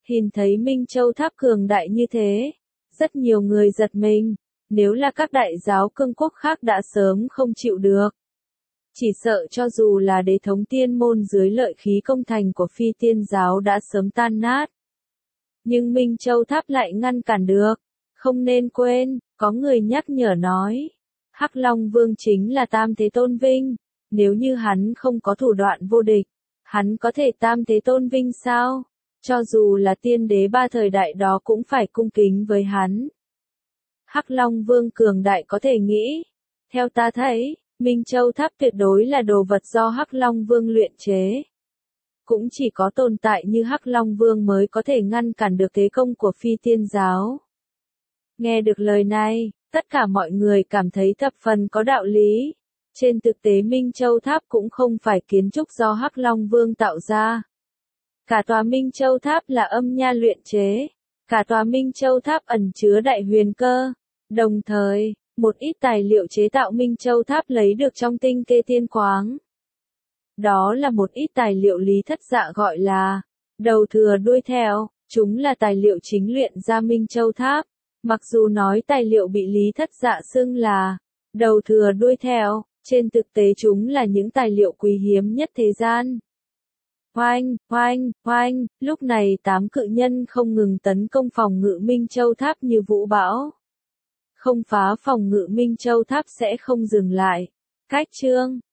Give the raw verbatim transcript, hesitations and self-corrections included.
Nhìn thấy Minh Châu Tháp cường đại như thế, rất nhiều người giật mình, nếu là các đại giáo cương quốc khác đã sớm không chịu được. Chỉ sợ cho dù là đế thống tiên môn dưới lợi khí công thành của phi tiên giáo đã sớm tan nát. Nhưng Minh Châu Tháp lại ngăn cản được. Không nên quên, có người nhắc nhở nói, Hắc Long Vương chính là Tam Thế Tôn Vinh, nếu như hắn không có thủ đoạn vô địch, hắn có thể Tam Thế Tôn Vinh sao? Cho dù là tiên đế ba thời đại đó cũng phải cung kính với hắn. Hắc Long Vương cường đại có thể nghĩ, theo ta thấy, Minh Châu Tháp tuyệt đối là đồ vật do Hắc Long Vương luyện chế. Cũng chỉ có tồn tại như Hắc Long Vương mới có thể ngăn cản được thế công của phi tiên giáo. Nghe được lời này, tất cả mọi người cảm thấy thập phần có đạo lý. Trên thực tế Minh Châu Tháp cũng không phải kiến trúc do Hắc Long Vương tạo ra. Cả tòa Minh Châu Tháp là âm nha luyện chế. Cả tòa Minh Châu Tháp ẩn chứa đại huyền cơ. Đồng thời, một ít tài liệu chế tạo Minh Châu Tháp lấy được trong tinh kê tiên khoáng. Đó là một ít tài liệu Lý Thất Dạ gọi là đầu thừa đuôi theo, chúng là tài liệu chính luyện ra Minh Châu Tháp. Mặc dù nói tài liệu bị Lý Thất Dạ xưng là đầu thừa đuôi theo, trên thực tế chúng là những tài liệu quý hiếm nhất thế gian. Oanh, oanh, oanh, lúc này tám cự nhân không ngừng tấn công phòng ngự Minh Châu Tháp như vũ bão. Không phá phòng ngự Minh Châu Tháp sẽ không dừng lại. Cách chương